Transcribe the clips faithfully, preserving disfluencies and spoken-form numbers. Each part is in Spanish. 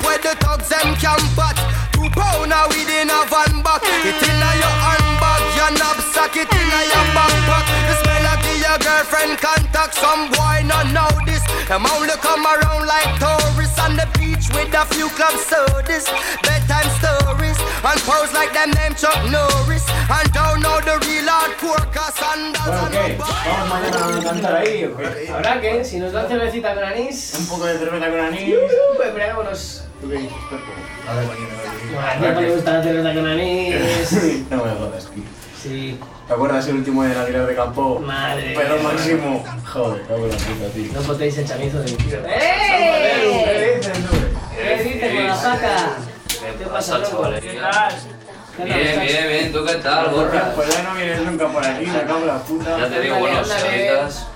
where the thugs them camp at. Two pounder within a van back. It inna your handbag, your knapsack, it inna your backpack. The smell of your girlfriend contact. Some boy not know this. Them only come around like tourists on the beach with a few club sodas, bedtime stories, and pose like them name Chuck Norris. And don't know the real hardcore cause and Bueno, ¿qué? ¿Vamos mañana a cantar ahí o qué? ¿Habrá qué? Si nos dan cervecita con anís. Un poco de cerveza con anís. Uh, pues preparémonos. ¿Tú qué dices, Pepo? A ver, mañana A ti no le gusta la cerveza con anís. No me jodas, tío. Sí. ¿Te acuerdas el último de Aguilar de Campo? Madre. Pero máximo. Joder, cago en la puta, tío. No botéis el chamizo de mi tío. ¡Eh! ¡Eh! ¿Qué dices, tú? ¿Qué dices, Guadalajara? ¿Qué pasa, chavales? ¿Qué tal? Bien, bien, bien. ¿Tú qué tal, gorra? Pues ya no vienes nunca por aquí, me cago en la puta. Ya te digo, buenos señoritas.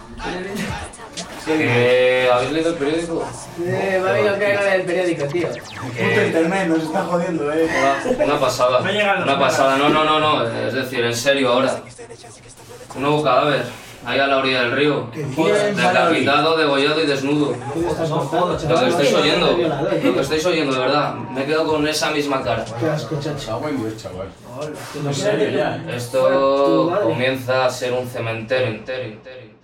¿Que habéis leído el periódico? Eh, me ha venido que era del periódico, tío. Puto internet, nos está jodiendo, eh. Una, una pasada. No llegan los Una pasada. No, no, no, no. Es decir, en serio ahora. Un nuevo cadáver. Ahí a la orilla del río. Decapitado, degollado y desnudo. Lo que estáis oyendo. Lo que estáis oyendo, de verdad. Me he quedado con esa misma cara. Qué asco, chacho. Cago en Dios, chaval. En serio ya. Esto comienza a ser un cementerio entero, entero, entero.